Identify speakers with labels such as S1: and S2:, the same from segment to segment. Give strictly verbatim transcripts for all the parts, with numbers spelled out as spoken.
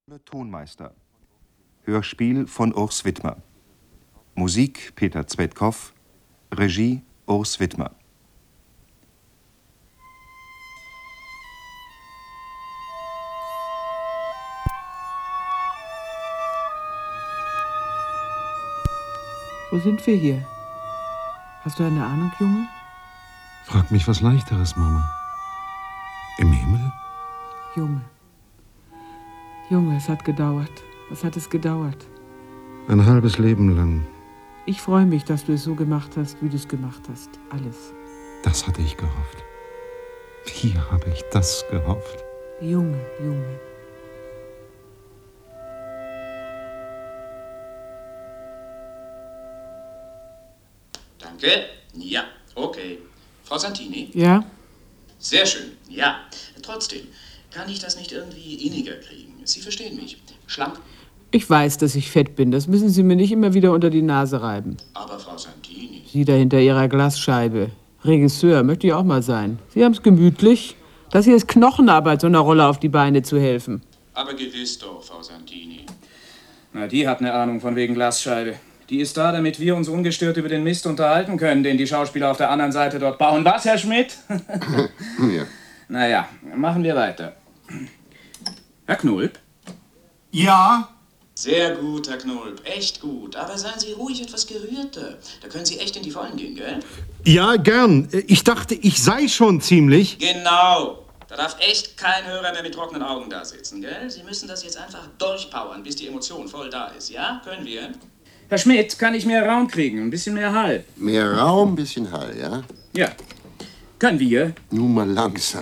S1: Tonmeister. Hörspiel von Urs Widmer. Musik Peter Zvedkov. Regie Urs Widmer.
S2: Wo sind wir hier? Hast du eine Ahnung, Junge?
S3: Frag mich was Leichteres, Mama. Im Himmel?
S2: Junge. Junge, es hat gedauert. Was hat es gedauert?
S3: Ein halbes Leben lang.
S2: Ich freue mich, dass du es so gemacht hast, wie du es gemacht hast. Alles.
S3: Das hatte ich gehofft. Wie habe ich das gehofft?
S2: Junge, Junge.
S4: Danke. Ja, okay. Frau Santini?
S2: Ja?
S4: Sehr schön. Ja. Trotzdem, kann ich das nicht irgendwie inniger kriegen? Sie verstehen mich. Schlank.
S2: Ich weiß, dass ich fett bin. Das müssen Sie mir nicht immer wieder unter die Nase reiben.
S4: Aber Frau Santini...
S2: Sie da hinter Ihrer Glasscheibe. Regisseur, möchte ich auch mal sein. Sie haben's gemütlich. Das hier ist Knochenarbeit, so einer Rolle auf die Beine zu helfen.
S4: Aber gewiss doch, Frau Santini.
S5: Na, die hat eine Ahnung von wegen Glasscheibe. Die ist da, damit wir uns ungestört über den Mist unterhalten können, den die Schauspieler auf der anderen Seite dort bauen. Was, Herr Schmidt?
S3: Ja.
S5: Naja, machen wir weiter. Herr Knulp?
S6: Ja?
S4: Sehr gut, Herr Knulp. Echt gut. Aber seien Sie ruhig etwas gerührter. Da können Sie echt in die Vollen gehen, gell?
S3: Ja, gern. Ich dachte, ich sei schon ziemlich.
S4: Genau. Da darf echt kein Hörer mehr mit trockenen Augen da sitzen, gell? Sie müssen das jetzt einfach durchpowern, bis die Emotion voll da ist, ja? Können wir?
S5: Herr Schmidt, kann ich mehr Raum kriegen? Ein bisschen mehr Hall?
S7: Mehr Raum, bisschen Hall, ja?
S5: Ja. Können wir?
S7: Nun mal langsam.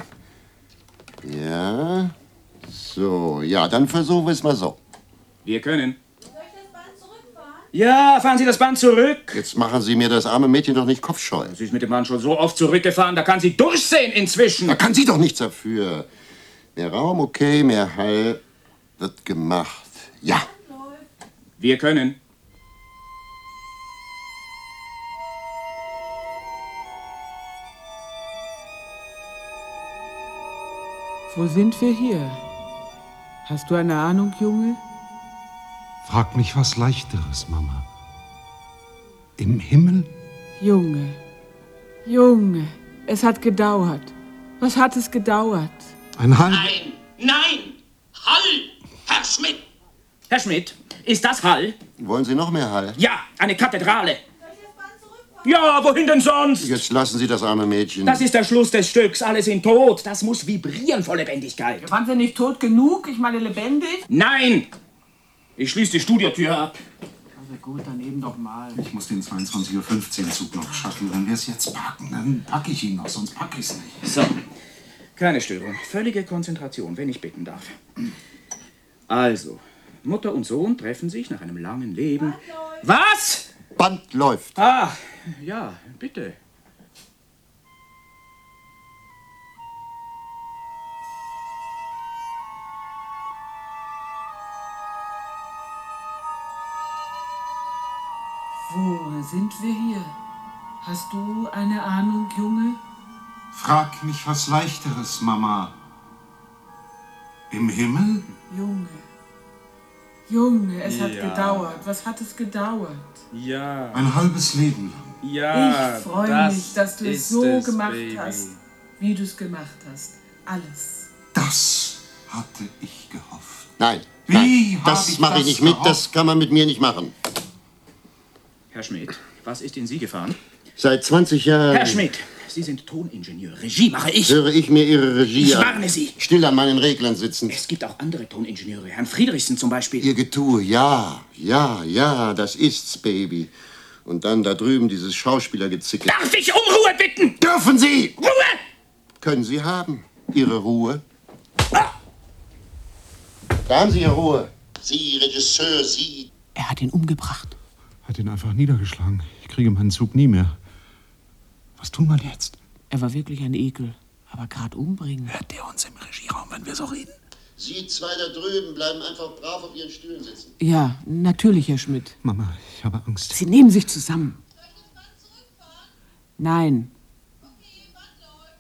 S7: Ja. So, ja, dann versuchen wir es mal so.
S5: Wir können. Soll ich das Band zurückfahren? Ja, fahren Sie das Band zurück.
S7: Jetzt machen Sie mir das arme Mädchen doch nicht kopfscheu.
S5: Sie ist mit dem Band schon so oft zurückgefahren, da kann sie durchsehen inzwischen.
S7: Da kann sie doch nichts dafür. Mehr Raum, okay, mehr Hall wird gemacht. Ja.
S5: Wir können.
S2: Wo sind wir hier? Hast du eine Ahnung, Junge?
S3: Frag mich was Leichteres, Mama. Im Himmel?
S2: Junge. Junge. Es hat gedauert. Was hat es gedauert?
S3: Ein halb...
S4: Nein! Nein! Hall! Herr Schmidt!
S5: Herr Schmidt, ist das Hall?
S7: Wollen Sie noch mehr Hall?
S5: Ja, eine Kathedrale. Ja, wohin denn sonst?
S7: Jetzt lassen Sie das arme Mädchen.
S5: Das ist der Schluss des Stücks. Alle sind tot. Das muss vibrieren vor Lebendigkeit.
S2: Waren Sie nicht tot genug? Ich meine lebendig?
S5: Nein! Ich schließe die Studiotür ab.
S2: Also gut, dann eben doch mal.
S6: Ich muss den zweiundzwanzig Uhr fünfzehn Zug noch schaffen. Wenn wir es jetzt packen, dann packe ich ihn noch, sonst packe ich es nicht.
S5: So, keine Störung. Völlige Konzentration, wenn ich bitten darf. Also, Mutter und Sohn treffen sich nach einem langen Leben. Was?
S7: Band läuft.
S5: Ah, ja, bitte.
S2: Wo sind wir hier? Hast du eine Ahnung, Junge?
S6: Frag mich was Leichteres, Mama. Im Himmel?
S2: Junge. Junge, es hat
S5: Ja.
S2: gedauert. Was hat es gedauert?
S5: Ja,
S6: Ein halbes Leben lang.
S5: ja.
S2: ich freue mich, dass du es so gemacht hast, wie du es gemacht hast. Alles.
S6: Das hatte ich gehofft.
S7: Nein,
S6: Wie
S7: nein,
S6: hab
S7: das
S6: ich
S7: mache ich
S6: das
S7: nicht mit.
S6: gehofft?
S7: Das kann man mit mir nicht machen.
S5: Herr Schmidt, was ist in Sie gefahren?
S7: Seit zwanzig Jahren
S5: Herr Schmidt, Sie sind Toningenieur. Regie mache ich.
S7: höre ich mir Ihre Regie
S5: Ich
S7: an.
S5: warne Sie.
S7: Still an meinen Reglern sitzen.
S5: Es gibt auch andere Toningenieure. Herrn Friedrichsen zum Beispiel.
S7: Ihr Getue, ja, ja, ja, das ist's, Baby. Und dann da drüben dieses Schauspielergezicke.
S5: Darf ich um Ruhe bitten?
S7: Dürfen Sie!
S5: Ruhe!
S7: Können Sie haben. Ihre Ruhe. Da haben Sie Ihre Ruhe. Sie, Regisseur, Sie.
S2: Er hat ihn umgebracht.
S3: Hat ihn einfach niedergeschlagen. Ich kriege meinen Zug nie mehr. Was tun wir jetzt?
S2: Er war wirklich ein Ekel. Aber gerade umbringen.
S6: Hört der uns im Regieraum, wenn wir so reden?
S7: Sie zwei da drüben bleiben einfach brav auf Ihren Stühlen sitzen.
S2: Ja, natürlich, Herr Schmidt.
S3: Mama, ich habe Angst.
S2: Sie nehmen sich zusammen. Nein.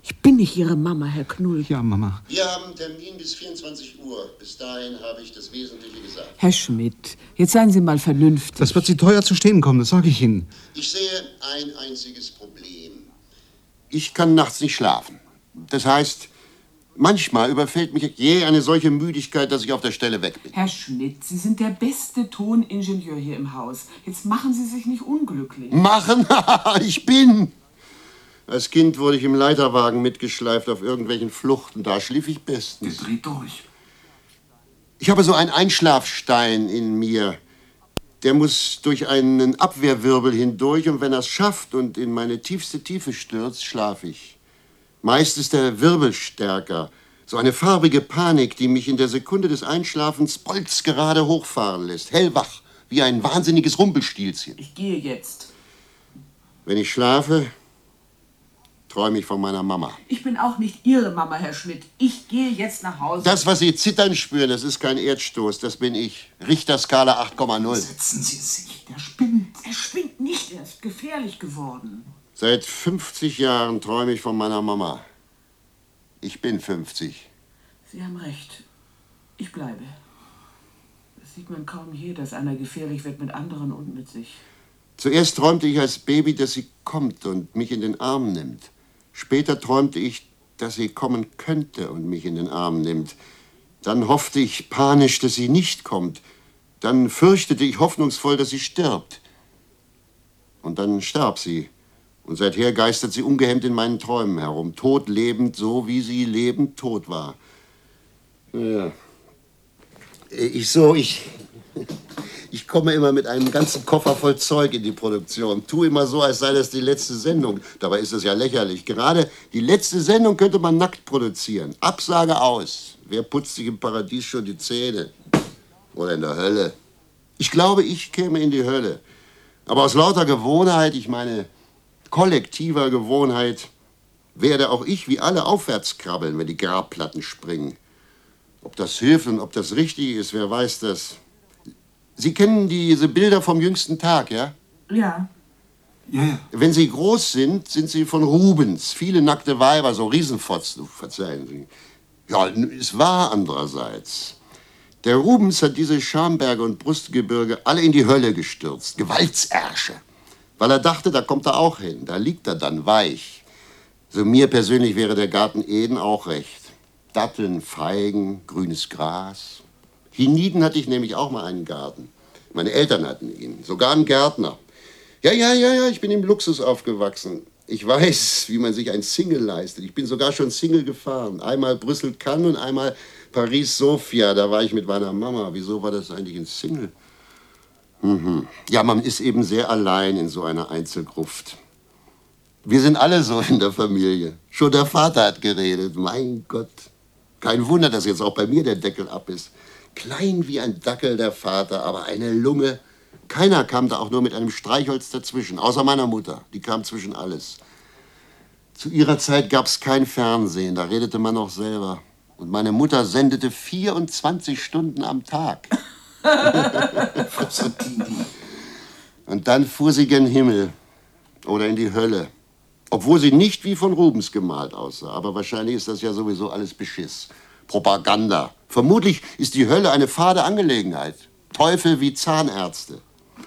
S2: Ich bin nicht Ihre Mama, Herr Knull.
S3: Ja, Mama.
S7: Wir haben einen Termin bis vierundzwanzig Uhr. Bis dahin habe ich das Wesentliche gesagt.
S2: Herr Schmidt, jetzt seien Sie mal vernünftig.
S3: Das wird Sie teuer zu stehen kommen, das sage ich Ihnen.
S7: Ich sehe ein einziges Problem. Ich kann nachts nicht schlafen. Das heißt, manchmal überfällt mich je eine solche Müdigkeit, dass ich auf der Stelle weg bin.
S2: Herr Schmidt, Sie sind der beste Toningenieur hier im Haus. Jetzt machen Sie sich nicht unglücklich.
S7: Machen? Ich bin! Als Kind wurde ich im Leiterwagen mitgeschleift auf irgendwelchen Fluchten. Da schlief ich bestens.
S6: Der dreht durch.
S7: Ich habe so einen Einschlafstein in mir. Der muss durch einen Abwehrwirbel hindurch und wenn er es schafft und in meine tiefste Tiefe stürzt, schlafe ich. Meist ist der Wirbel stärker. So eine farbige Panik, die mich in der Sekunde des Einschlafens bolzgerade hochfahren lässt. Hellwach, wie ein wahnsinniges Rumpelstilzchen.
S2: Ich gehe jetzt.
S7: Wenn ich schlafe, träume ich von meiner Mama.
S2: Ich bin auch nicht Ihre Mama, Herr Schmidt. Ich gehe jetzt nach Hause.
S7: Das, was Sie zittern spüren, das ist kein Erdstoß, das bin ich. Richterskala acht Komma null.
S6: Setzen Sie sich, der spinnt.
S2: Er spinnt nicht, er ist gefährlich geworden.
S7: Seit fünfzig Jahren träume ich von meiner Mama. Ich bin fünfzig.
S2: Sie haben recht. Ich bleibe. Das sieht man kaum hier, dass einer gefährlich wird mit anderen und mit sich.
S7: Zuerst träumte ich als Baby, dass sie kommt und mich in den Arm nimmt. Später träumte ich, dass sie kommen könnte und mich in den Arm nimmt. Dann hoffte ich panisch, dass sie nicht kommt. Dann fürchtete ich hoffnungsvoll, dass sie stirbt. Und dann starb sie. Und seither geistert sie ungehemmt in meinen Träumen herum, todlebend, so wie sie lebend tot war. Ja. Ich so, ich... Ich komme immer mit einem ganzen Koffer voll Zeug in die Produktion. Tu immer so, als sei das die letzte Sendung. Dabei ist es ja lächerlich. Gerade die letzte Sendung könnte man nackt produzieren. Absage aus. Wer putzt sich im Paradies schon die Zähne? Oder in der Hölle? Ich glaube, ich käme in die Hölle. Aber aus lauter Gewohnheit, ich meine kollektiver Gewohnheit, werde auch ich wie alle aufwärts krabbeln, wenn die Grabplatten springen. Ob das hilft und ob das richtig ist, wer weiß das. Sie kennen diese Bilder vom jüngsten Tag, ja?
S2: Ja.
S6: Ja, ja.
S7: Wenn sie groß sind, sind sie von Rubens. Viele nackte Weiber, so Riesenfotzen, verzeihen Sie. Ja, es war andererseits. Der Rubens hat diese Schamberge und Brustgebirge alle in die Hölle gestürzt. Gewaltsärsche. Weil er dachte, da kommt er auch hin. Da liegt er dann weich. So mir persönlich wäre der Garten Eden auch recht. Datteln, Feigen, grünes Gras. Hienieden hatte ich nämlich auch mal einen Garten. Meine Eltern hatten ihn, sogar einen Gärtner. Ja, ja, ja, ja, ich bin im Luxus aufgewachsen. Ich weiß, wie man sich ein Single leistet. Ich bin sogar schon Single gefahren. Einmal Brüssel-Cannes und einmal Paris-Sofia. Da war ich mit meiner Mama. Wieso war das eigentlich ein Single? Mhm. Ja, man ist eben sehr allein in so einer Einzelgruft. Wir sind alle so in der Familie. Schon der Vater hat geredet. Mein Gott. Kein Wunder, dass jetzt auch bei mir der Deckel ab ist. Klein wie ein Dackel der Vater, aber eine Lunge. Keiner kam da auch nur mit einem Streichholz dazwischen, außer meiner Mutter. Die kam zwischen alles. Zu ihrer Zeit gab es kein Fernsehen, da redete man noch selber. Und meine Mutter sendete vierundzwanzig Stunden am Tag. Und dann fuhr sie gen Himmel oder in die Hölle. Obwohl sie nicht wie von Rubens gemalt aussah. Aber wahrscheinlich ist das ja sowieso alles Beschiss. Propaganda. Vermutlich ist die Hölle eine fade Angelegenheit. Teufel wie Zahnärzte.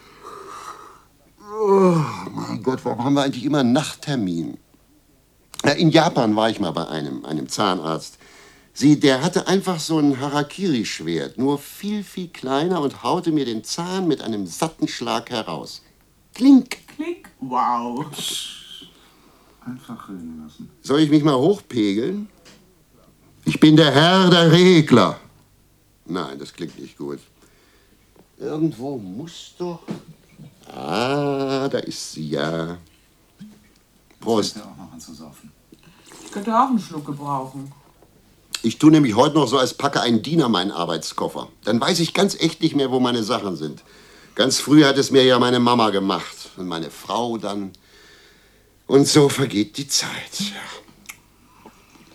S7: Oh, mein Gott, warum haben wir eigentlich immer einen Nachttermin? Ja, in Japan war ich mal bei einem, einem Zahnarzt. Sie, der hatte einfach so ein Harakiri-Schwert, nur viel, viel kleiner und haute mir den Zahn mit einem satten Schlag heraus. Klink.
S2: Klick. Wow.
S6: Einfach reden lassen.
S7: Soll ich mich mal hochpegeln? Ich bin der Herr der Regler. Nein, das klingt nicht gut. Irgendwo muss doch... Ah, da ist sie ja. Prost.
S6: Ich auch noch anzusaufen.
S2: Ich könnte auch einen Schluck gebrauchen.
S7: Ich tue nämlich heute noch so, als packe ein Diener meinen Arbeitskoffer. Dann weiß ich ganz echt nicht mehr, wo meine Sachen sind. Ganz früh hat es mir ja meine Mama gemacht. Und meine Frau dann. Und so vergeht die Zeit. Ja.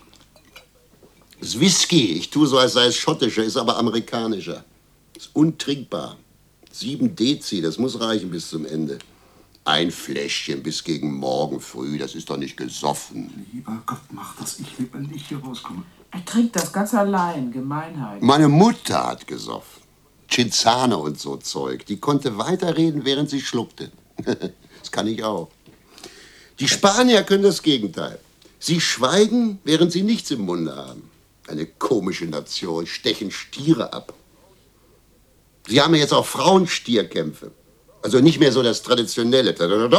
S7: Das Whisky, ich tue so, als sei es schottischer, ist aber amerikanischer. Ist untrinkbar. Sieben Dezi, das muss reichen bis zum Ende. Ein Fläschchen bis gegen morgen früh, das ist doch nicht gesoffen.
S6: Lieber Gott, mach, dass ich lebendig hier rauskomme.
S2: Er trinkt das ganz allein, Gemeinheit.
S7: Meine Mutter hat gesoffen. Cinzano und so Zeug. Die konnte weiterreden, während sie schluckte. Das kann ich auch. Die Spanier können das Gegenteil. Sie schweigen, während sie nichts im Munde haben. Eine komische Nation, stechen Stiere ab. Sie haben ja jetzt auch Frauenstierkämpfe. Also nicht mehr so das Traditionelle,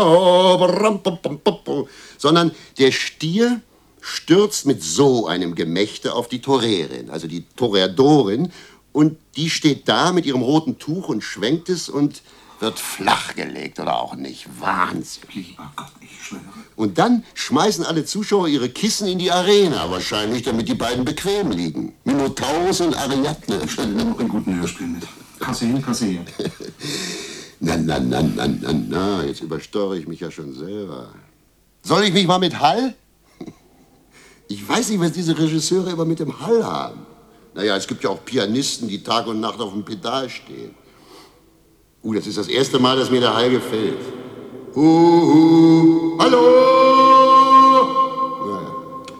S7: sondern der Stier stürzt mit so einem Gemächte auf die Torerin, also die Toreadorin, und die steht da mit ihrem roten Tuch und schwenkt es und wird flachgelegt oder auch nicht. Wahnsinn.
S6: Lieber Gott, ich schwöre.
S7: Und dann schmeißen alle Zuschauer ihre Kissen in die Arena, wahrscheinlich, damit die beiden bequem liegen. Minotaurus und Ariadne.
S6: Ich stelle noch in guten Hörspielen mit. Kasse hin, Kasse her.
S7: Na, na, na, na, na, na, jetzt übersteuere ich mich ja schon selber. Soll ich mich mal mit Hall? Ich weiß nicht, was diese Regisseure immer mit dem Hall haben. Naja, es gibt ja auch Pianisten, die Tag und Nacht auf dem Pedal stehen. Uh, das ist das erste Mal, dass mir der Hall gefällt. Uh, uh, hallo! Naja.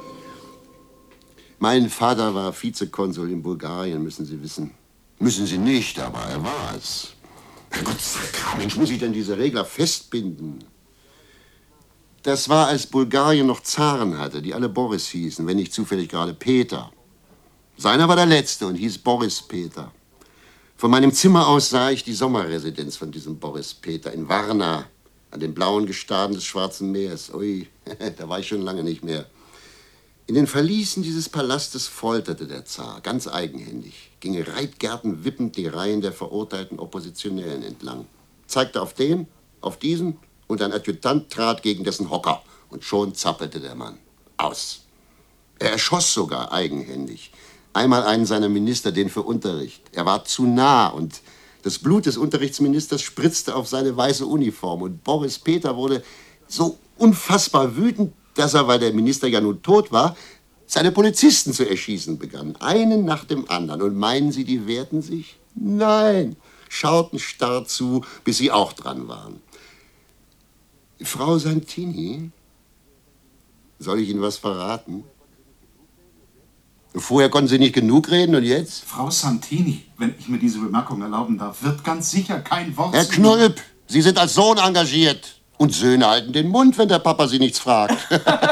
S7: Mein Vater war Vizekonsul in Bulgarien, müssen Sie wissen. Müssen Sie nicht, aber er war es. Gott, Mensch, muss ich denn diese Regler festbinden? Das war, als Bulgarien noch Zaren hatte, die alle Boris hießen, wenn nicht zufällig gerade Peter. Seiner war der Letzte und hieß Boris Peter. Von meinem Zimmer aus sah ich die Sommerresidenz von diesem Boris Peter in Varna, an den blauen Gestaden des Schwarzen Meeres. Ui, da war ich schon lange nicht mehr. In den Verließen dieses Palastes folterte der Zar, ganz eigenhändig, ging Reitgärten wippend die Reihen der verurteilten Oppositionellen entlang, zeigte auf den, auf diesen, und ein Adjutant trat gegen dessen Hocker, und schon zappelte der Mann. Aus. Er erschoss sogar eigenhändig. Einmal einen seiner Minister, den für Unterricht. Er war zu nah, und das Blut des Unterrichtsministers spritzte auf seine weiße Uniform. Und Boris Peter wurde so unfassbar wütend, dass er, weil der Minister ja nun tot war, seine Polizisten zu erschießen begann. Einen nach dem anderen. Und meinen Sie, die wehrten sich? Nein, schauten starr zu, bis sie auch dran waren. Frau Santini, soll ich Ihnen was verraten? Vorher konnten Sie nicht genug reden und jetzt?
S6: Frau Santini, wenn ich mir diese Bemerkung erlauben darf, wird ganz sicher kein Wort...
S7: Herr Knulp, Sie sind als Sohn engagiert. Und Söhne halten den Mund, wenn der Papa sie nichts fragt.
S8: Soll ich das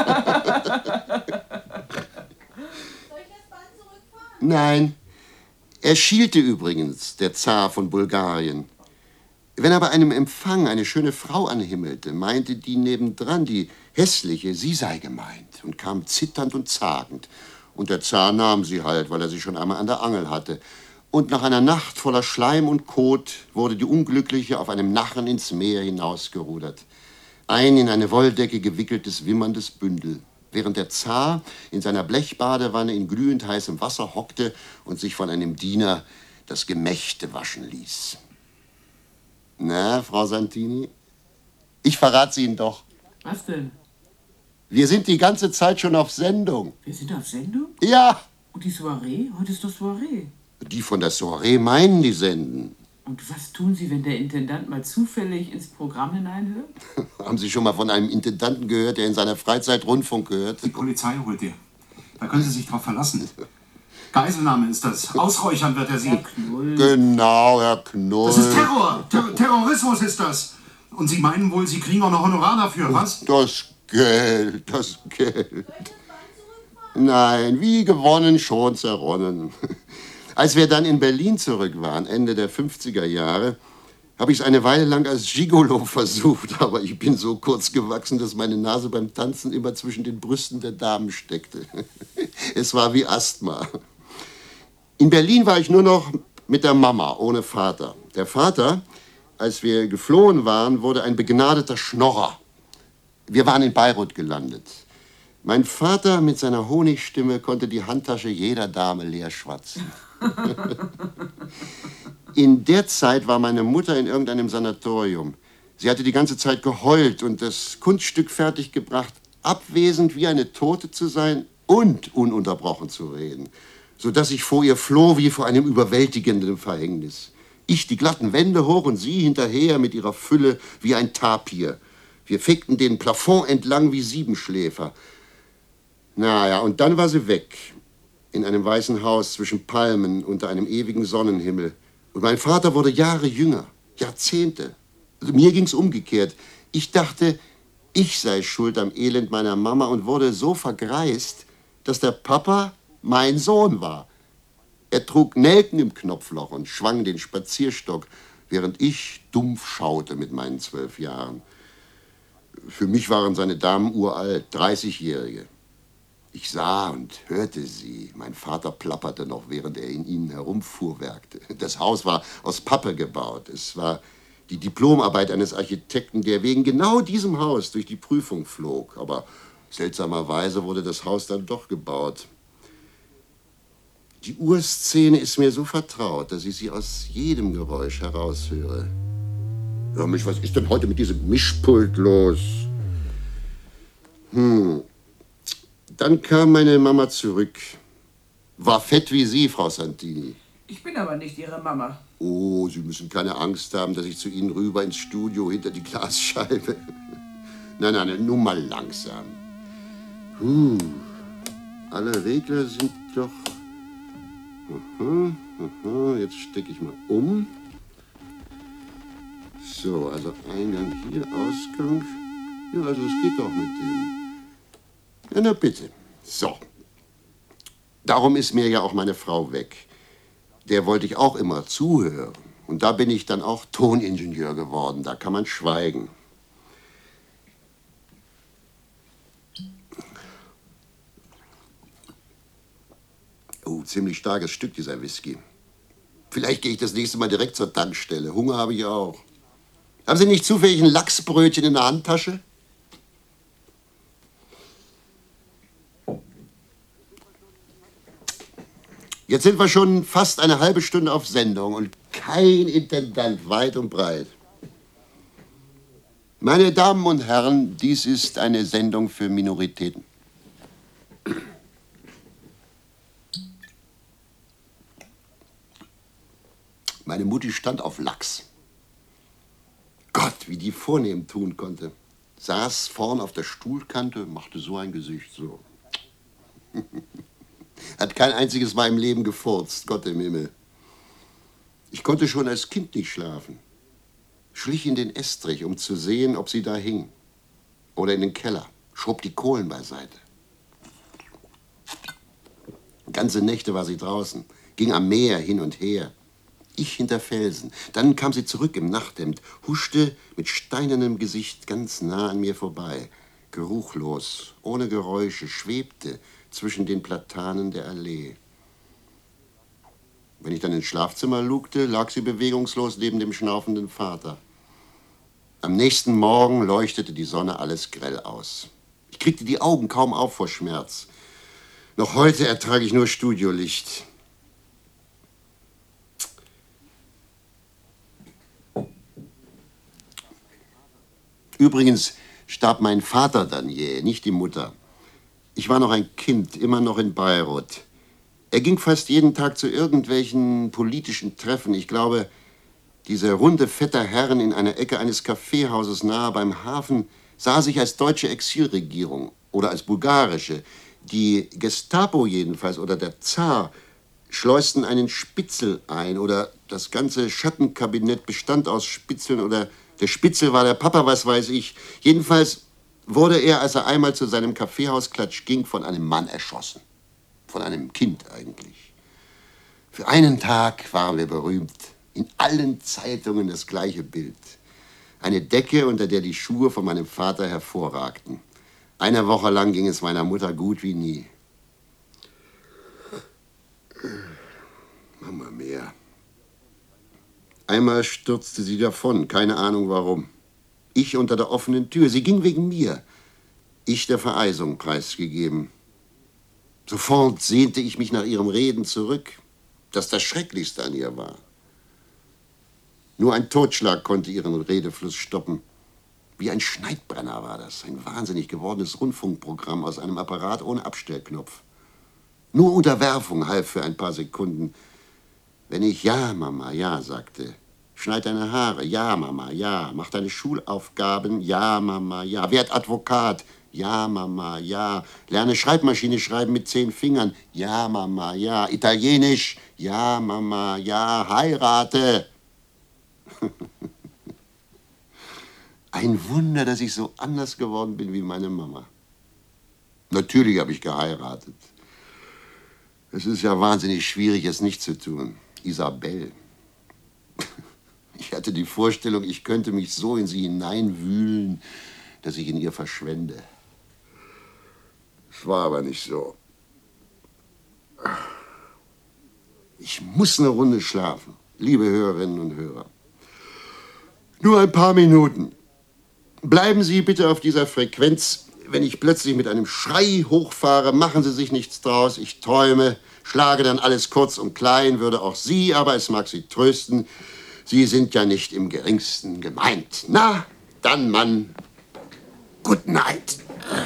S8: Band zurückfahren?
S7: Nein. Er schielte übrigens, der Zar von Bulgarien. Wenn er bei einem Empfang eine schöne Frau anhimmelte, meinte die nebendran, die hässliche, sie sei gemeint und kam zitternd und zagend. Und der Zar nahm sie halt, weil er sie schon einmal an der Angel hatte. Und nach einer Nacht voller Schleim und Kot wurde die Unglückliche auf einem Nachen ins Meer hinausgerudert. Ein in eine Wolldecke gewickeltes, wimmerndes Bündel, während der Zar in seiner Blechbadewanne in glühend heißem Wasser hockte und sich von einem Diener das Gemächte waschen ließ. Na, Frau Santini, ich verrate Ihnen doch.
S2: Was denn?
S7: Wir sind die ganze Zeit schon auf Sendung.
S2: Wir sind auf Sendung?
S7: Ja.
S2: Und die Soiree? Heute ist doch Soiree.
S7: Die von der Soiree meinen, die senden.
S2: Und was tun Sie, wenn der Intendant mal zufällig ins Programm hineinhört?
S7: Haben Sie schon mal von einem Intendanten gehört, der in seiner Freizeit Rundfunk hört?
S6: Die Polizei holt ihr. Da können Sie sich drauf verlassen. Geiselnahme ist das. Ausräuchern wird er Sie.
S2: Herr Knull.
S7: Genau, Herr Knull.
S6: Das ist Terror. Ter Terrorismus ist das. Und Sie meinen wohl, Sie kriegen auch noch Honorar dafür, was?
S7: Das Geld, das Geld. Nein, wie gewonnen, schon zerronnen. Als wir dann in Berlin zurück waren, Ende der fünfziger Jahre, habe ich es eine Weile lang als Gigolo versucht. Aber ich bin so kurz gewachsen, dass meine Nase beim Tanzen immer zwischen den Brüsten der Damen steckte. Es war wie Asthma. In Berlin war ich nur noch mit der Mama, ohne Vater. Der Vater, als wir geflohen waren, wurde ein begnadeter Schnorrer. Wir waren in Bayreuth gelandet. Mein Vater mit seiner Honigstimme konnte die Handtasche jeder Dame leer schwatzen. In der Zeit war meine Mutter in irgendeinem Sanatorium. Sie hatte die ganze Zeit geheult und das Kunststück fertiggebracht, abwesend wie eine Tote zu sein und ununterbrochen zu reden, sodass ich vor ihr floh wie vor einem überwältigenden Verhängnis. Ich die glatten Wände hoch und sie hinterher mit ihrer Fülle wie ein Tapir. Wir fegten den Plafond entlang wie Siebenschläfer. Naja, und dann war sie weg. In einem weißen Haus zwischen Palmen unter einem ewigen Sonnenhimmel. Und mein Vater wurde Jahre jünger. Jahrzehnte. Also mir ging's umgekehrt. Ich dachte, ich sei schuld am Elend meiner Mama und wurde so vergreist, dass der Papa mein Sohn war. Er trug Nelken im Knopfloch und schwang den Spazierstock, während ich dumpf schaute mit meinen zwölf Jahren. Für mich waren seine Damen uralt, dreißigjährige. Ich sah und hörte sie. Mein Vater plapperte noch, während er in ihnen herumfuhrwerkte. Das Haus war aus Pappe gebaut. Es war die Diplomarbeit eines Architekten, der wegen genau diesem Haus durch die Prüfung flog. Aber seltsamerweise wurde das Haus dann doch gebaut. Die Urszene ist mir so vertraut, dass ich sie aus jedem Geräusch heraushöre. Hör mich, was ist denn heute mit diesem Mischpult los? Hm. Dann kam meine Mama zurück. War fett wie Sie, Frau Santini.
S2: Ich bin aber nicht Ihre Mama.
S7: Oh, Sie müssen keine Angst haben, dass ich zu Ihnen rüber ins Studio hinter die Glasscheibe. Nein, nein, nur mal langsam. Huh. Alle Regler sind doch... Aha, aha, jetzt stecke ich mal um. So, also Eingang hier, Ausgang. Ja, also es geht doch mit dem. Ja, na bitte. So. Darum ist mir ja auch meine Frau weg. Der wollte ich auch immer zuhören. Und da bin ich dann auch Toningenieur geworden. Da kann man schweigen. Oh, ziemlich starkes Stück, dieser Whisky. Vielleicht gehe ich das nächste Mal direkt zur Tankstelle. Hunger habe ich auch. Haben Sie nicht zufällig ein Lachsbrötchen in der Handtasche? Jetzt sind wir schon fast eine halbe Stunde auf Sendung und kein Intendant weit und breit. Meine Damen und Herren, dies ist eine Sendung für Minoritäten. Meine Mutti stand auf Lachs. Gott, wie die vornehm tun konnte. Saß vorn auf der Stuhlkante, machte so ein Gesicht, so. Hat kein einziges Mal im Leben gefurzt, Gott im Himmel. Ich konnte schon als Kind nicht schlafen. Schlich in den Estrich, um zu sehen, ob sie da hing. Oder in den Keller, schob die Kohlen beiseite. Ganze Nächte war sie draußen, ging am Meer hin und her. Ich hinter Felsen. Dann kam sie zurück im Nachthemd, huschte mit steinernem Gesicht ganz nah an mir vorbei. Geruchlos, ohne Geräusche, schwebte zwischen den Platanen der Allee. Wenn ich dann ins Schlafzimmer lugte, lag sie bewegungslos neben dem schnaufenden Vater. Am nächsten Morgen leuchtete die Sonne alles grell aus. Ich kriegte die Augen kaum auf vor Schmerz. Noch heute ertrage ich nur Studiolicht. Übrigens starb mein Vater dann jäh, nicht die Mutter. Ich war noch ein Kind, immer noch in Bayreuth. Er ging fast jeden Tag zu irgendwelchen politischen Treffen. Ich glaube, diese runde, fette Herren in einer Ecke eines Kaffeehauses nahe beim Hafen sah sich als deutsche Exilregierung oder als bulgarische. Die Gestapo jedenfalls oder der Zar schleusten einen Spitzel ein oder das ganze Schattenkabinett bestand aus Spitzeln oder der Spitzel war der Papa, was weiß ich. Jedenfalls wurde er, als er einmal zu seinem Kaffeehausklatsch ging, von einem Mann erschossen. Von einem Kind eigentlich. Für einen Tag waren wir berühmt. In allen Zeitungen das gleiche Bild. Eine Decke, unter der die Schuhe von meinem Vater hervorragten. Eine Woche lang ging es meiner Mutter gut wie nie. Mama mehr. Einmal stürzte sie davon, keine Ahnung warum. Ich unter der offenen Tür. Sie ging wegen mir. Ich der Vereisung preisgegeben. Sofort sehnte ich mich nach ihrem Reden zurück, das das Schrecklichste an ihr war. Nur ein Totschlag konnte ihren Redefluss stoppen. Wie ein Schneidbrenner war das, ein wahnsinnig gewordenes Rundfunkprogramm aus einem Apparat ohne Abstellknopf. Nur Unterwerfung half für ein paar Sekunden. Wenn ich ja, Mama, ja sagte, Schneid deine Haare. Ja, Mama, ja. Mach deine Schulaufgaben. Ja, Mama, ja. Werd Advokat. Ja, Mama, ja. Lerne Schreibmaschine schreiben mit zehn Fingern. Ja, Mama, ja. Italienisch. Ja, Mama, ja. Heirate. Ein Wunder, dass ich so anders geworden bin wie meine Mama. Natürlich habe ich geheiratet. Es ist ja wahnsinnig schwierig, es nicht zu tun. Isabel. Ich hatte die Vorstellung, ich könnte mich so in sie hineinwühlen, dass ich in ihr verschwende. Es war aber nicht so. Ich muss eine Runde schlafen, liebe Hörerinnen und Hörer. Nur ein paar Minuten. Bleiben Sie bitte auf dieser Frequenz. Wenn ich plötzlich mit einem Schrei hochfahre, machen Sie sich nichts draus. Ich träume, schlage dann alles kurz und klein, würde auch Sie, aber es mag Sie trösten. Sie sind ja nicht im geringsten gemeint. Na, dann, Mann, good night.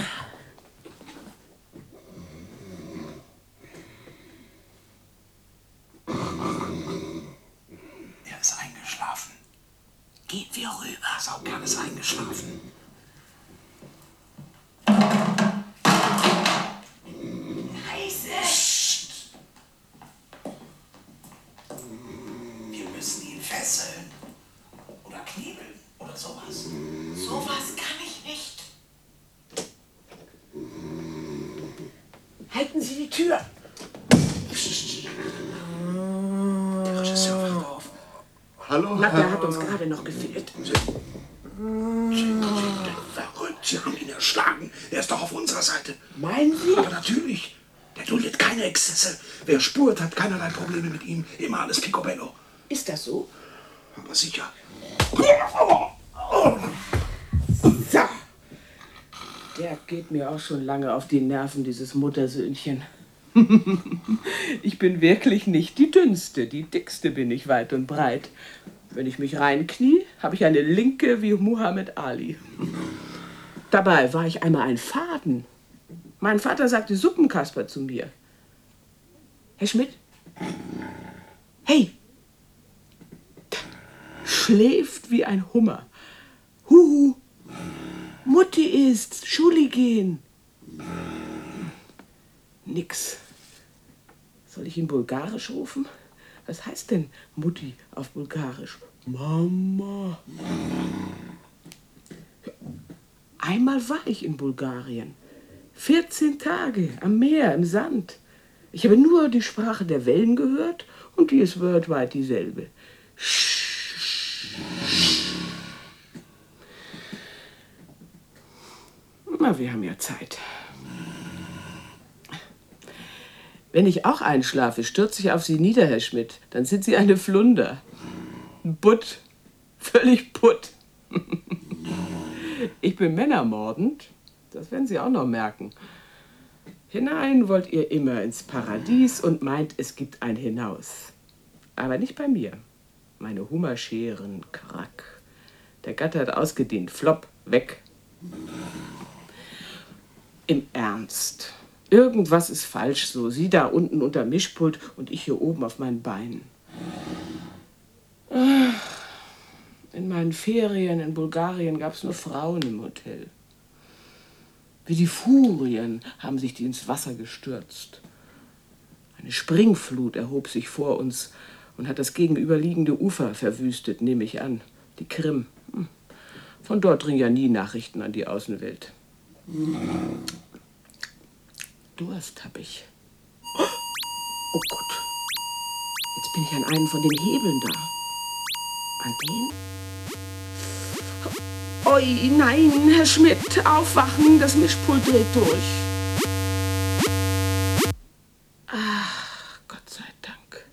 S6: Er ist eingeschlafen. Gehen wir rüber. Saugan ist eingeschlafen. Psst. Wir müssen ihn fesseln. Oder knebeln. Oder sowas. Sowas kann ich nicht. Halten Sie die Tür. Psst. Der Regisseur wacht auf.
S7: Hallo?
S5: Na, der hat uns gerade noch gefehlt.
S6: Verrückt, Sie haben ihn erschlagen. Er ist doch auf unserer Seite.
S5: Meinen Sie?
S6: Aber natürlich. Der duldet keine Exzesse. Wer spurt, hat keinerlei Probleme mit ihm. Immer alles picobello.
S5: Ist das so?
S6: Aber sicher.
S5: So. Der geht mir auch schon lange auf die Nerven, dieses Muttersöhnchen. Ich bin wirklich nicht die dünnste, die dickste bin ich weit und breit. Wenn ich mich reinknie, habe ich eine Linke wie Muhammad Ali. Dabei war ich einmal ein Faden. Mein Vater sagte Suppenkasper zu mir. Herr Schmidt? Hey! Schläft wie ein Hummer. Huhu! Mutti ist, Schule gehen. Nix. Soll ich ihn bulgarisch rufen? Was heißt denn Mutti auf Bulgarisch? Mama. Einmal war ich in Bulgarien. vierzehn Tage am Meer, im Sand. Ich habe nur die Sprache der Wellen gehört und die ist worldwide dieselbe. Na, wir haben ja Zeit. Wenn ich auch einschlafe, stürze ich auf Sie nieder, Herr Schmidt. Dann sind Sie eine Flunder. Butt. Völlig putt. Ich bin männermordend. Das werden Sie auch noch merken. Hinein wollt ihr immer ins Paradies und meint, es gibt ein Hinaus. Aber nicht bei mir. Meine Hummerscheren, krack. Der Gatte hat ausgedient. Flop, weg. Im Ernst. Irgendwas ist falsch so. Sie da unten unter Mischpult und ich hier oben auf meinen Beinen. In meinen Ferien in Bulgarien gab es nur Frauen im Hotel. Wie die Furien haben sich die ins Wasser gestürzt. Eine Springflut erhob sich vor uns und hat das gegenüberliegende Ufer verwüstet, nehme ich an. Die Krim. Von dort dringen ja nie Nachrichten an die Außenwelt. Durst hab ich. Oh Gott. Jetzt bin ich an einen von den Hebeln da. An den? Oi, nein, Herr Schmidt, aufwachen, das Mischpult dreht durch. Ach, Gott sei Dank.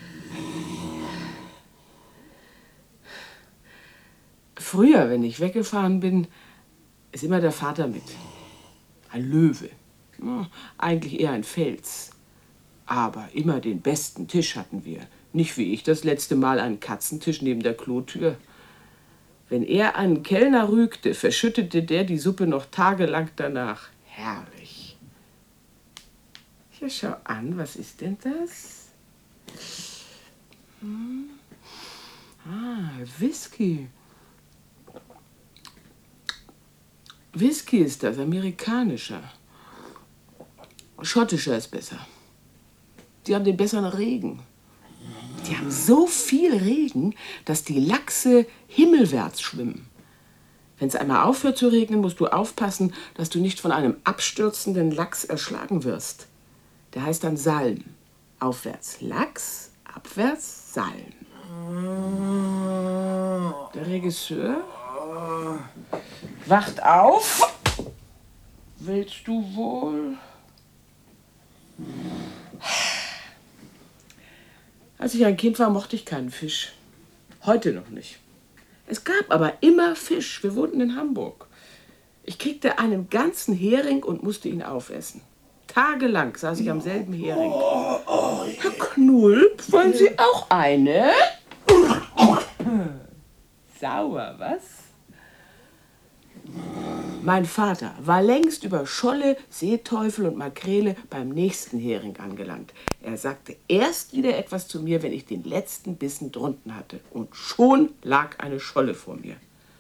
S5: Früher, wenn ich weggefahren bin, ist immer der Vater mit. Ein Löwe. Ja, eigentlich eher ein Fels. Aber immer den besten Tisch hatten wir. Nicht wie ich das letzte Mal einen Katzentisch neben der Klotür. Wenn er einen Kellner rügte, verschüttete der die Suppe noch tagelang danach. Herrlich. Ja, schau an, was ist denn das? Hm. Ah, Whisky. Whisky ist das, amerikanischer. Schottischer ist besser. Die haben den besseren Regen. Die haben so viel Regen, dass die Lachse himmelwärts schwimmen. Wenn es einmal aufhört zu regnen, musst du aufpassen, dass du nicht von einem abstürzenden Lachs erschlagen wirst. Der heißt dann Salm. Aufwärts Lachs, abwärts Salm. Der Regisseur wacht auf. Willst du wohl? Als ich ein Kind war, mochte ich keinen Fisch. Heute noch nicht. Es gab aber immer Fisch. Wir wohnten in Hamburg. Ich kriegte einen ganzen Hering und musste ihn aufessen. Tagelang saß ich am selben Hering. Herr Knulp, wollen Sie auch eine? Sauer, was? Mein Vater war längst über Scholle, Seeteufel und Makrele beim nächsten Hering angelangt. Er sagte erst wieder etwas zu mir, wenn ich den letzten Bissen drunten hatte. Und schon lag eine Scholle vor mir.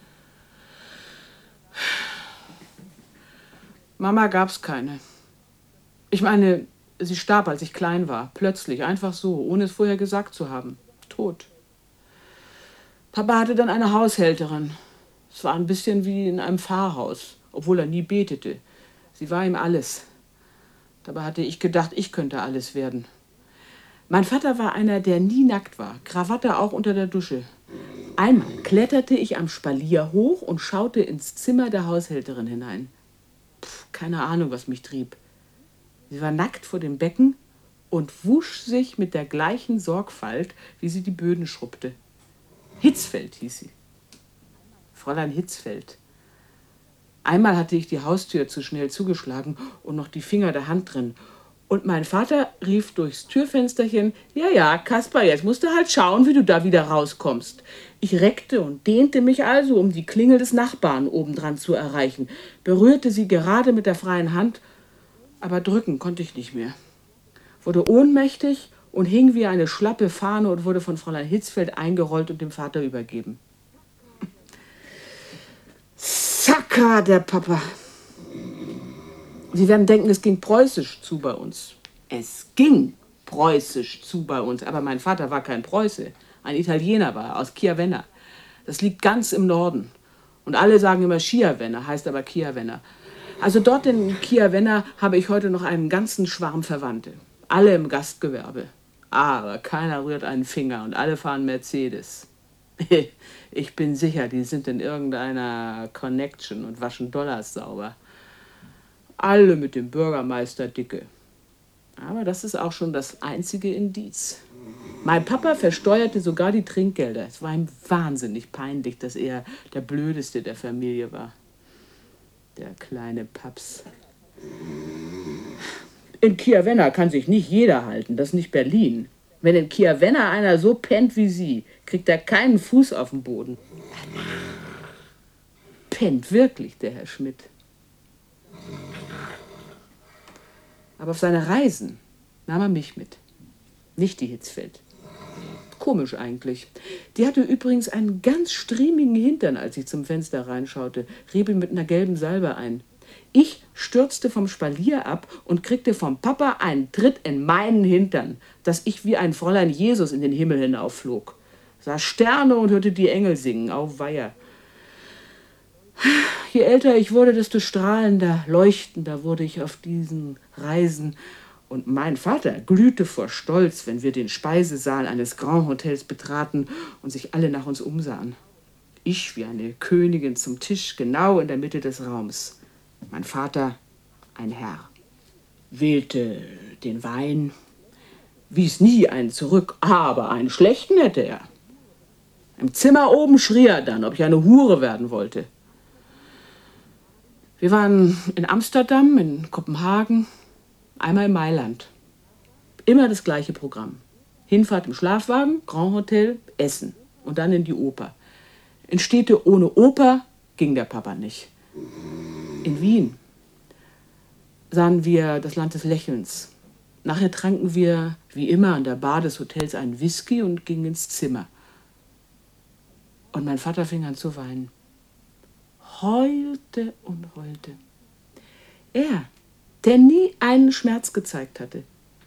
S5: Mama gab's keine. Ich meine, sie starb, als ich klein war. Plötzlich, einfach so, ohne es vorher gesagt zu haben. Tot. Papa hatte dann eine Haushälterin. Es war ein bisschen wie in einem Pfarrhaus, obwohl er nie betete. Sie war ihm alles. Dabei hatte ich gedacht, ich könnte alles werden. Mein Vater war einer, der nie nackt war, Krawatte auch unter der Dusche. Einmal kletterte ich am Spalier hoch und schaute ins Zimmer der Haushälterin hinein. Puh, keine Ahnung, was mich trieb. Sie war nackt vor dem Becken und wusch sich mit der gleichen Sorgfalt, wie sie die Böden schrubbte. Hitzfeld hieß sie. Fräulein Hitzfeld. Einmal hatte ich die Haustür zu schnell zugeschlagen und noch die Finger der Hand drin. Und mein Vater rief durchs Türfensterchen, ja, ja, Kaspar, jetzt musst du halt schauen, wie du da wieder rauskommst. Ich reckte und dehnte mich also, um die Klingel des Nachbarn obendran zu erreichen, berührte sie gerade mit der freien Hand, aber drücken konnte ich nicht mehr. Wurde ohnmächtig und hing wie eine schlappe Fahne und wurde von Fräulein Hitzfeld eingerollt und dem Vater übergeben. Zacker, der Papa. Sie werden denken, es ging preußisch zu bei uns. Es ging preußisch zu bei uns, aber mein Vater war kein Preuße. Ein Italiener war er, aus Chiavenna. Das liegt ganz im Norden. Und alle sagen immer Chiavenna, heißt aber Chiavenna. Also dort in Chiavenna habe ich heute noch einen ganzen Schwarm Verwandte. Alle im Gastgewerbe. Aber keiner rührt einen Finger und alle fahren Mercedes. Ich bin sicher, die sind in irgendeiner Connection und waschen Dollars sauber. Alle mit dem Bürgermeister dicke. Aber das ist auch schon das einzige Indiz. Mein Papa versteuerte sogar die Trinkgelder. Es war ihm wahnsinnig peinlich, dass er der Blödeste der Familie war. Der kleine Paps. In Chiavenna kann sich nicht jeder halten, das ist nicht Berlin. Wenn in Chiavenna einer so pennt wie Sie, kriegt er keinen Fuß auf den Boden. Pennt wirklich, der Herr Schmidt. Aber auf seine Reisen nahm er mich mit. Nicht die Hitzfeld. Komisch eigentlich. Die hatte übrigens einen ganz striemigen Hintern, als ich zum Fenster reinschaute, rieb ihn mit einer gelben Salbe ein. Ich stürzte vom Spalier ab und kriegte vom Papa einen Tritt in meinen Hintern, dass ich wie ein Fräulein Jesus in den Himmel hinaufflog. Sah Sterne und hörte die Engel singen, auweia. Je älter ich wurde, desto strahlender, leuchtender wurde ich auf diesen Reisen. Und mein Vater glühte vor Stolz, wenn wir den Speisesaal eines Grand Hotels betraten und sich alle nach uns umsahen. Ich wie eine Königin zum Tisch, genau in der Mitte des Raums. Mein Vater, ein Herr, wählte den Wein, wies nie einen zurück, aber einen schlechten hätte er. Im Zimmer oben schrie er dann, ob ich eine Hure werden wollte. Wir waren in Amsterdam, in Kopenhagen, einmal in Mailand. Immer das gleiche Programm. Hinfahrt im Schlafwagen, Grand Hotel, Essen und dann in die Oper. In Städte ohne Oper ging der Papa nicht. In Wien sahen wir das Land des Lächelns. Nachher tranken wir, wie immer, an der Bar des Hotels einen Whisky und gingen ins Zimmer. Und mein Vater fing an zu weinen. Heulte und heulte. Er, der nie einen Schmerz gezeigt hatte.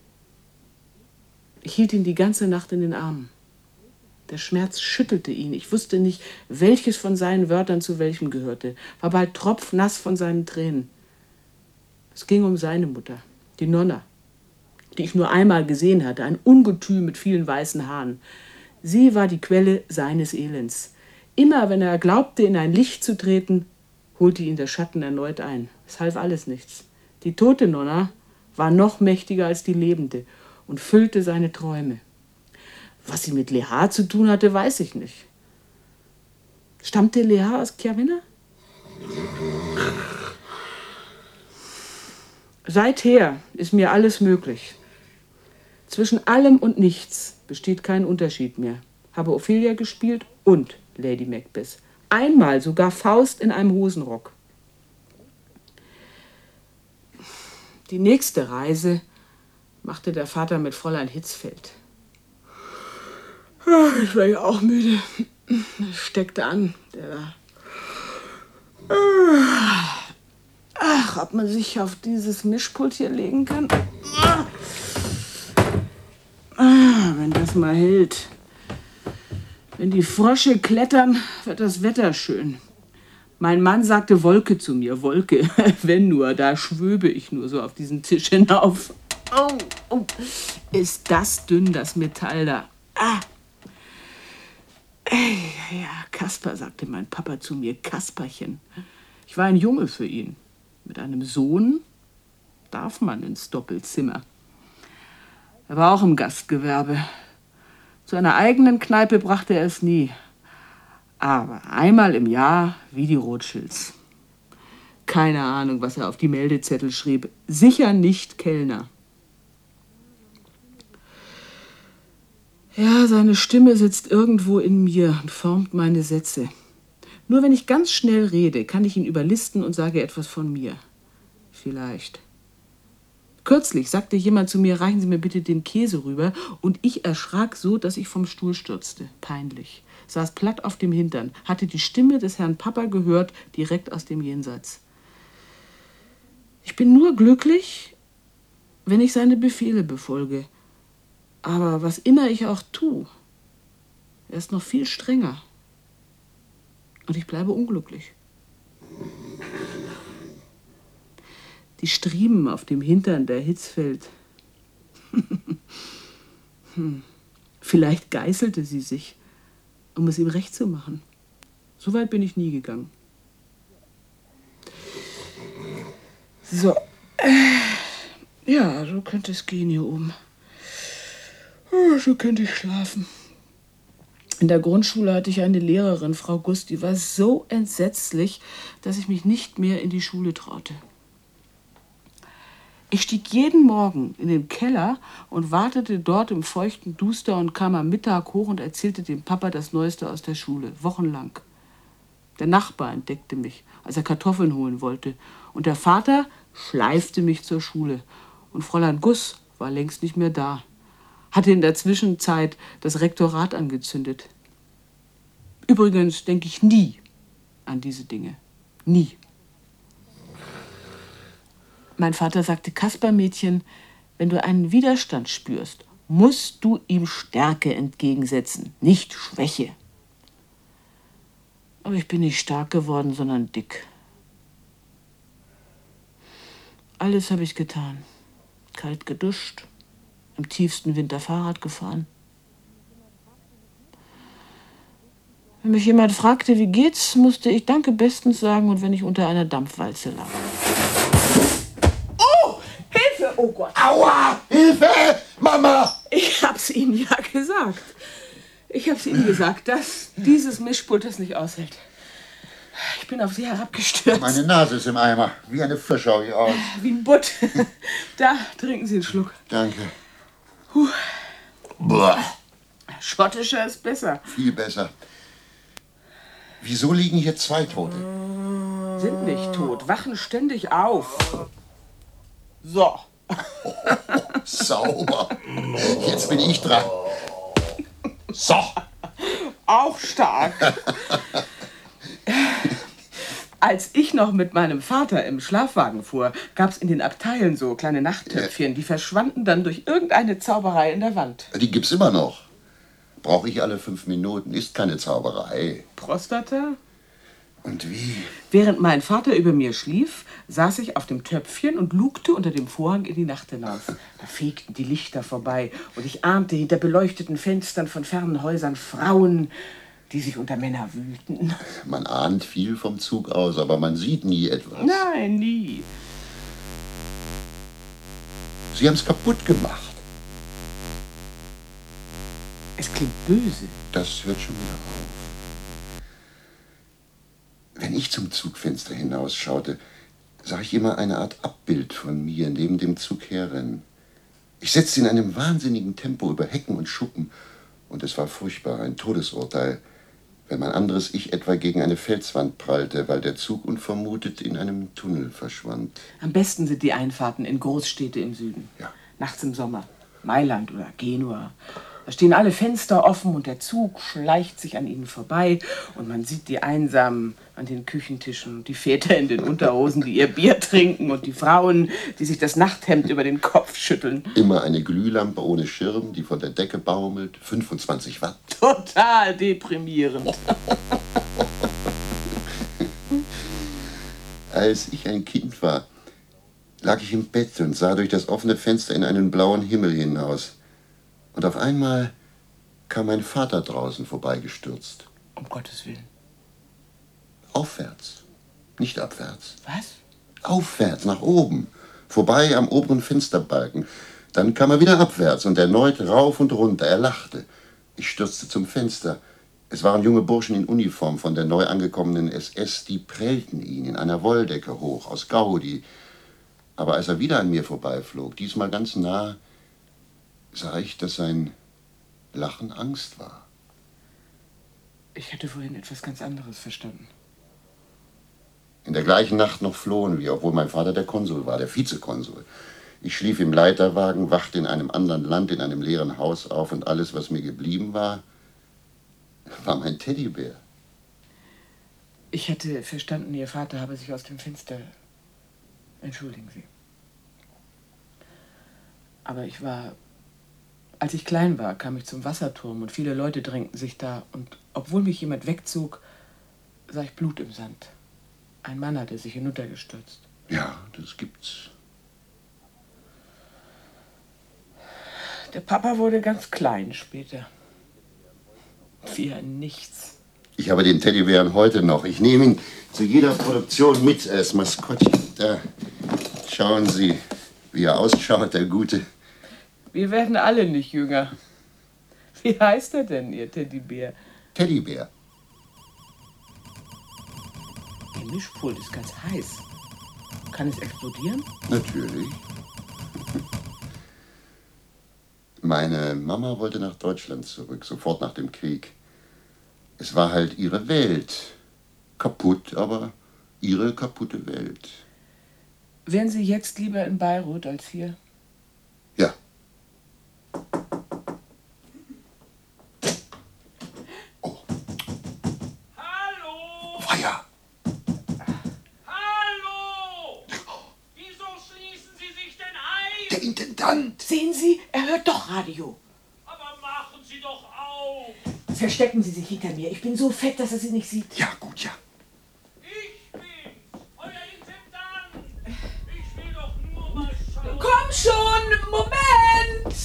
S5: Ich hielt ihn die ganze Nacht in den Armen. Der Schmerz schüttelte ihn. Ich wusste nicht, welches von seinen Wörtern zu welchem gehörte. War bald tropfnass von seinen Tränen. Es ging um seine Mutter, die Nonna, die ich nur einmal gesehen hatte, ein Ungetüm mit vielen weißen Haaren. Sie war die Quelle seines Elends. Immer, wenn er glaubte, in ein Licht zu treten, holte ihn der Schatten erneut ein. Es half alles nichts. Die tote Nonna war noch mächtiger als die lebende und füllte seine Träume. Was sie mit Leha zu tun hatte, weiß ich nicht. Stammte Leha aus Chiavenna? Seither ist mir alles möglich. Zwischen allem und nichts besteht kein Unterschied mehr. Habe Ophelia gespielt und Lady Macbeth. Einmal sogar Faust in einem Hosenrock. Die nächste Reise machte der Vater mit Fräulein Hitzfeld. Ich war ja auch müde. Steckte an, der da. Ach, ob man sich auf dieses Mischpult hier legen kann. Wenn das mal hält. Wenn die Frösche klettern, wird das Wetter schön. Mein Mann sagte Wolke zu mir. Wolke, wenn nur, da schwöbe ich nur so auf diesen Tisch hinauf. Oh, oh. Ist das dünn, das Metall da. Ah. Ja, Kasper, sagte mein Papa zu mir, Kasperchen. Ich war ein Junge für ihn. Mit einem Sohn darf man ins Doppelzimmer. Er war auch im Gastgewerbe. Zu einer eigenen Kneipe brachte er es nie. Aber einmal im Jahr wie die Rothschilds. Keine Ahnung, was er auf die Meldezettel schrieb. Sicher nicht Kellner. Ja, seine Stimme sitzt irgendwo in mir und formt meine Sätze. Nur wenn ich ganz schnell rede, kann ich ihn überlisten und sage etwas von mir. Vielleicht. Kürzlich sagte jemand zu mir, reichen Sie mir bitte den Käse rüber, und ich erschrak so, dass ich vom Stuhl stürzte. Peinlich. Saß platt auf dem Hintern, hatte die Stimme des Herrn Papa gehört, direkt aus dem Jenseits. Ich bin nur glücklich, wenn ich seine Befehle befolge. Aber was immer ich auch tue, er ist noch viel strenger. Und ich bleibe unglücklich. Die Striemen auf dem Hintern der Hitzfeld. hm. Vielleicht geißelte sie sich, um es ihm recht zu machen. So weit bin ich nie gegangen. So. Ja, so könnte es gehen hier oben. So könnte ich schlafen. In der Grundschule hatte ich eine Lehrerin, Frau Gust, die war so entsetzlich, dass ich mich nicht mehr in die Schule traute. Ich stieg jeden Morgen in den Keller und wartete dort im feuchten Duster und kam am Mittag hoch und erzählte dem Papa das Neueste aus der Schule, wochenlang. Der Nachbar entdeckte mich, als er Kartoffeln holen wollte, und der Vater schleifte mich zur Schule. Und Fräulein Guss war längst nicht mehr da. Hatte in der Zwischenzeit das Rektorat angezündet. Übrigens denke ich nie an diese Dinge. Nie. Mein Vater sagte, Kaspermädchen, wenn du einen Widerstand spürst, musst du ihm Stärke entgegensetzen, nicht Schwäche. Aber ich bin nicht stark geworden, sondern dick. Alles habe ich getan. Kalt geduscht, im tiefsten Winter Fahrrad gefahren. Wenn mich jemand fragte, wie geht's, musste ich Danke bestens sagen, und wenn ich unter einer Dampfwalze lag. Oh, Hilfe! Oh Gott!
S7: Aua! Hilfe! Mama!
S5: Ich hab's Ihnen ja gesagt. Ich hab's Ihnen gesagt, dass dieses Mischpult das nicht aushält. Ich bin auf Sie herabgestürzt.
S7: Meine Nase ist im Eimer. Wie eine Fisch schau ich aus.
S5: Wie ein Butt. Da, trinken Sie einen Schluck.
S7: Danke.
S5: Puh.
S7: Boah.
S5: Schottischer ist besser.
S7: Viel besser. Wieso liegen hier zwei Tote?
S5: Sind nicht tot, wachen ständig auf. So.
S7: Oh, sauber. Jetzt bin ich dran. So.
S5: Auch stark. Als ich noch mit meinem Vater im Schlafwagen fuhr, gab es in den Abteilen so kleine Nachttöpfchen, die verschwanden dann durch irgendeine Zauberei in der Wand.
S7: Die gibt's immer noch. Brauche ich alle fünf Minuten. Ist keine Zauberei.
S5: Prostata?
S7: Und wie?
S5: Während mein Vater über mir schlief, saß ich auf dem Töpfchen und lugte unter dem Vorhang in die Nacht hinaus. Da fegten die Lichter vorbei und ich ahnte hinter beleuchteten Fenstern von fernen Häusern Frauen, die sich unter Männer wühlten.
S7: Man ahnt viel vom Zug aus, aber man sieht nie etwas.
S5: Nein, nie.
S7: Sie haben es kaputt gemacht.
S5: Es klingt böse.
S7: Das hört schon wieder auf. Wenn ich zum Zugfenster hinausschaute, sah ich immer eine Art Abbild von mir neben dem Zug herrennen. Ich setzte in einem wahnsinnigen Tempo über Hecken und Schuppen und es war furchtbar, ein Todesurteil, wenn mein anderes Ich etwa gegen eine Felswand prallte, weil der Zug unvermutet in einem Tunnel verschwand.
S5: Am besten sind die Einfahrten in Großstädte im Süden.
S7: Ja.
S5: Nachts im Sommer. Mailand oder Genua. Da stehen alle Fenster offen und der Zug schleicht sich an ihnen vorbei und man sieht die Einsamen an den Küchentischen, die Väter in den Unterhosen, die ihr Bier trinken und die Frauen, die sich das Nachthemd über den Kopf schütteln.
S7: Immer eine Glühlampe ohne Schirm, die von der Decke baumelt, fünfundzwanzig Watt.
S5: Total deprimierend.
S7: Als ich ein Kind war, lag ich im Bett und sah durch das offene Fenster in einen blauen Himmel hinaus. Und auf einmal kam mein Vater draußen vorbeigestürzt.
S5: Um Gottes Willen.
S7: Aufwärts, nicht abwärts.
S5: Was?
S7: Aufwärts, nach oben. Vorbei am oberen Fensterbalken. Dann kam er wieder abwärts und erneut rauf und runter. Er lachte. Ich stürzte zum Fenster. Es waren junge Burschen in Uniform von der neu angekommenen S S, die prellten ihn in einer Wolldecke hoch, aus Gaudi. Aber als er wieder an mir vorbeiflog, diesmal ganz nah, sah ich, dass sein Lachen Angst war.
S5: Ich hatte vorhin etwas ganz anderes verstanden.
S7: In der gleichen Nacht noch flohen wir, obwohl mein Vater der Konsul war, der Vizekonsul. Ich schlief im Leiterwagen, wachte in einem anderen Land, in einem leeren Haus auf und alles, was mir geblieben war, war mein Teddybär.
S5: Ich hatte verstanden, Ihr Vater habe sich aus dem Fenster... Entschuldigen Sie. Aber ich war... Als ich klein war, kam ich zum Wasserturm und viele Leute drängten sich da. Und obwohl mich jemand wegzog, sah ich Blut im Sand. Ein Mann hatte sich hinuntergestürzt.
S7: Ja, das gibt's.
S5: Der Papa wurde ganz klein später. Wie ein Nichts.
S7: Ich habe den Teddybären heute noch. Ich nehme ihn zu jeder Produktion mit als Maskottchen. Da schauen Sie, wie er ausschaut, der Gute.
S5: Wir werden alle nicht jünger. Wie heißt er denn, Ihr Teddybär?
S7: Teddybär.
S5: Ihr Mischpult ist ganz heiß. Kann es explodieren?
S7: Natürlich. Meine Mama wollte nach Deutschland zurück, sofort nach dem Krieg. Es war halt ihre Welt. Kaputt, aber ihre kaputte Welt.
S5: Wären Sie jetzt lieber in Beirut als hier?
S7: Ja. Oh.
S6: Hallo!
S7: Feuer!
S6: Hallo! Wieso schließen Sie sich denn ein?
S7: Der Intendant!
S5: Sehen Sie, er hört doch Radio.
S6: Aber machen Sie doch auf!
S5: Verstecken Sie sich hinter mir. Ich bin so fett, dass er Sie nicht sieht.
S7: Ja, gut, ja.
S6: Ich bin's, euer Intendant! Ich will doch nur mal schauen.
S5: Komm schon, Moment!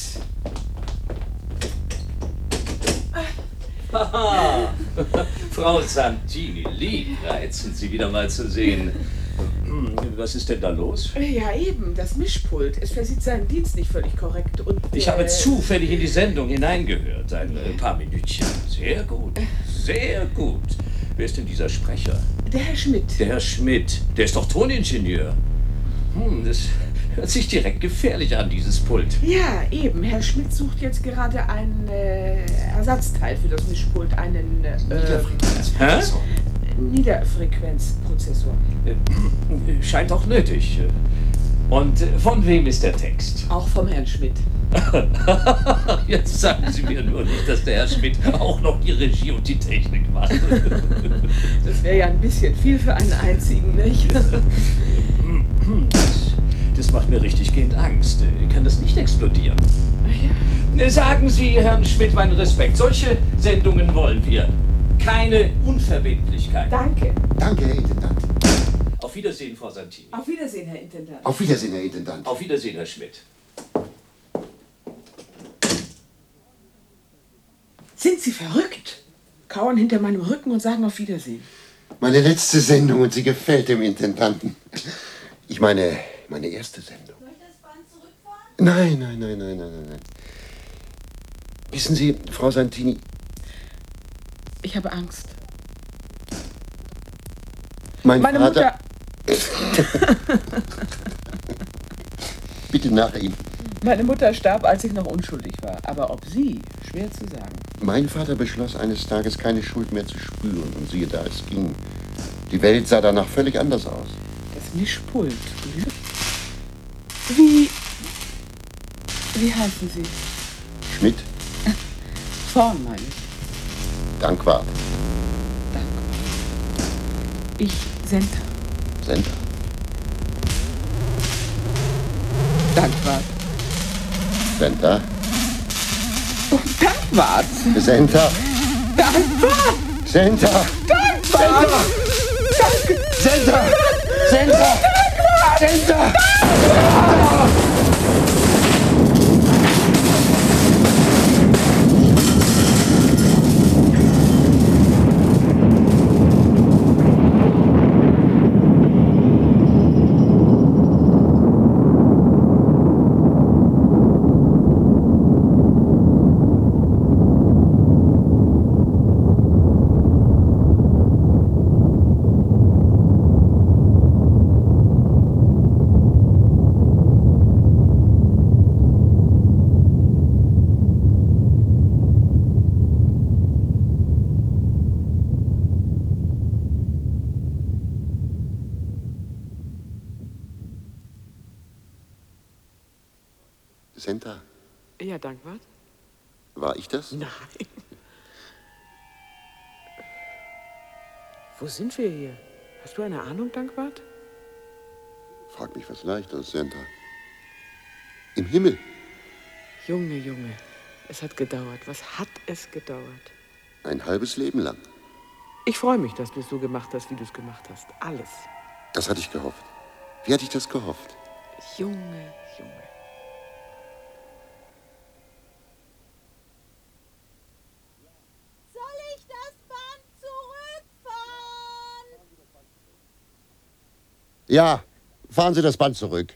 S9: Haha, Frau Santini, liebreizend, Sie wieder mal zu sehen. Was ist denn da los?
S5: Ja, eben, das Mischpult. Es versieht seinen Dienst nicht völlig korrekt. Und
S9: Ich
S5: äh,
S9: habe zufällig in die Sendung hineingehört. Ein äh, paar Minütchen. Sehr gut, sehr gut. Wer ist denn dieser Sprecher?
S5: Der Herr Schmidt.
S9: Der Herr Schmidt. Der ist doch Toningenieur. Hm, das hört sich direkt gefährlich an, dieses Pult.
S5: Ja, eben. Herr Schmidt sucht jetzt gerade ein äh, Ersatzteil für das Mischpult. Einen äh,
S9: Niederfrequenzprozessor.
S5: Niederfrequenzprozessor.
S9: Äh, scheint auch nötig. Und äh, von wem ist der Text?
S5: Auch vom Herrn Schmidt.
S9: Jetzt sagen Sie mir nur nicht, dass der Herr Schmidt auch noch die Regie und die Technik macht.
S5: Das wäre ja ein bisschen viel für einen einzigen, nicht?
S9: Das, das macht mir richtig gehend Angst. Kann das nicht explodieren? Ja. Sagen Sie, Herrn Schmidt, meinen Respekt. Solche Sendungen wollen wir. Keine Unverbindlichkeit.
S5: Danke.
S7: Danke, Herr Intendant.
S9: Auf Wiedersehen, Frau Santini.
S5: Auf Wiedersehen, Herr Intendant.
S7: Auf Wiedersehen, Herr Intendant.
S9: Auf Wiedersehen, Herr Schmidt.
S5: Sind Sie verrückt? Kauern hinter meinem Rücken und sagen auf Wiedersehen.
S7: Meine letzte Sendung und sie gefällt dem Intendanten. Ich meine, meine erste Sendung.
S8: Soll ich das Band zurückfahren?
S7: Nein, nein, nein, nein, nein, nein, nein. Wissen Sie, Frau Santini...
S5: Ich habe Angst.
S7: Mein
S5: Meine
S7: Vater...
S5: Mutter...
S7: Bitte nach ihm.
S5: Meine Mutter starb, als ich noch unschuldig war. Aber ob sie, schwer zu sagen.
S7: Mein Vater beschloss eines Tages, keine Schuld mehr zu spüren. Und siehe da, es ging. Die Welt sah danach völlig anders aus.
S5: Das Mischpult. Wie... Wie heißen Sie?
S7: Schmidt,
S5: Vorn, meine ich.
S7: Dankwart,
S5: Ich, Senta.
S7: Senta,
S5: Dankwart.
S7: Senta,
S5: Dankwart.
S7: Senta,
S5: Dankwart.
S7: Senta,
S5: Dankwart.
S7: Senta, Senta, Senta. Senta,
S5: Ja, Dankwart.
S7: war ich das?
S5: Nein. Wo sind wir hier? Hast du eine Ahnung, Dankwart?
S7: Frag mich was Leichtes, Senta. Im Himmel.
S5: Junge, Junge. Es hat gedauert. Was hat es gedauert?
S7: Ein halbes Leben lang.
S5: Ich freue mich, dass du es so gemacht hast, wie du es gemacht hast. Alles.
S7: Das hatte ich gehofft. Wie hatte ich das gehofft?
S5: Junge, Junge.
S8: Soll ich das Band zurückfahren?
S7: Ja, fahren Sie das Band zurück.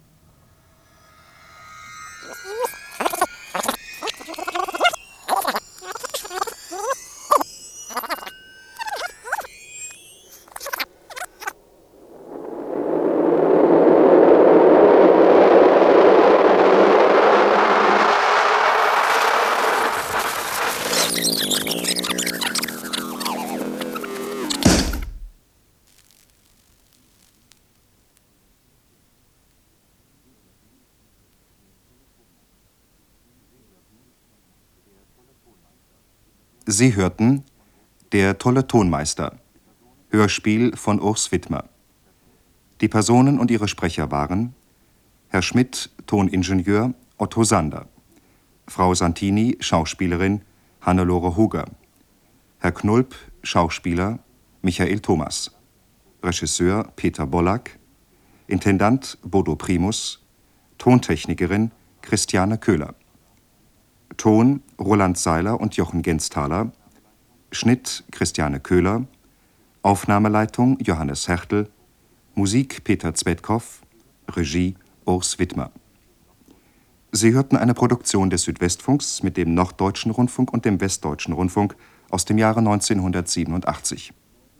S1: Sie hörten Der tolle Tonmeister, Hörspiel von Urs Widmer. Die Personen und ihre Sprecher waren Herr Schmidt, Toningenieur Otto Sander, Frau Santini, Schauspielerin Hannelore Huger, Herr Knulp, Schauspieler Michael Thomas, Regisseur Peter Bollack, Intendant Bodo Primus, Tontechnikerin Christiane Köhler. Ton Roland Seiler und Jochen Genztaler, Schnitt Christiane Köhler, Aufnahmeleitung Johannes Hertel, Musik Peter Zvedkov, Regie Urs Widmer. Sie hörten eine Produktion des Südwestfunks mit dem Norddeutschen Rundfunk und dem Westdeutschen Rundfunk aus dem Jahre neunzehnhundertsiebenundachtzig.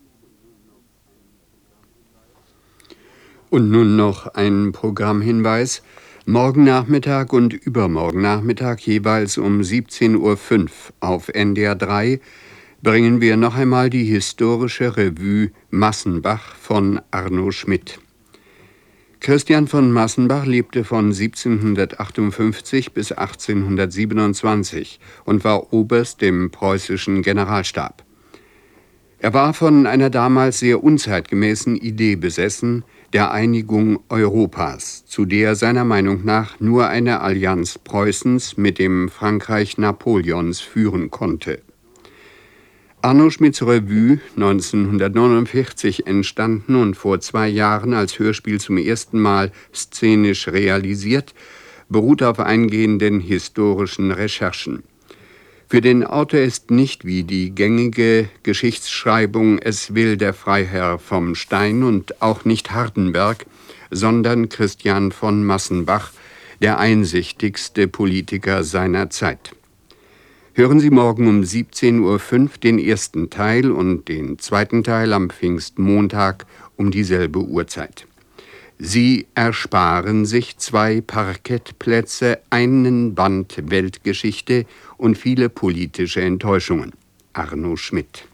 S10: Und nun noch ein Programmhinweis. Morgen Nachmittag und übermorgen Nachmittag jeweils um siebzehn Uhr fünf auf N D R drei bringen wir noch einmal die historische Revue Massenbach von Arno Schmidt. Christian von Massenbach lebte von siebzehnhundertachtundfünfzig bis achtzehnhundertsiebenundzwanzig und war Oberst im preußischen Generalstab. Er war von einer damals sehr unzeitgemäßen Idee besessen, der Einigung Europas, zu der seiner Meinung nach nur eine Allianz Preußens mit dem Frankreich Napoleons führen konnte. Arno Schmidts Revue, neunzehnhundertneunundvierzig entstanden und vor zwei Jahren als Hörspiel zum ersten Mal szenisch realisiert, beruht auf eingehenden historischen Recherchen. Für den Autor ist nicht wie die gängige Geschichtsschreibung Es will der Freiherr vom Stein und auch nicht Hardenberg, sondern Christian von Massenbach, der einsichtigste Politiker seiner Zeit. Hören Sie morgen um siebzehn Uhr fünf den ersten Teil und den zweiten Teil am Pfingstmontag um dieselbe Uhrzeit. Sie ersparen sich zwei Parkettplätze, einen Band Weltgeschichte und viele politische Enttäuschungen. Arno Schmidt.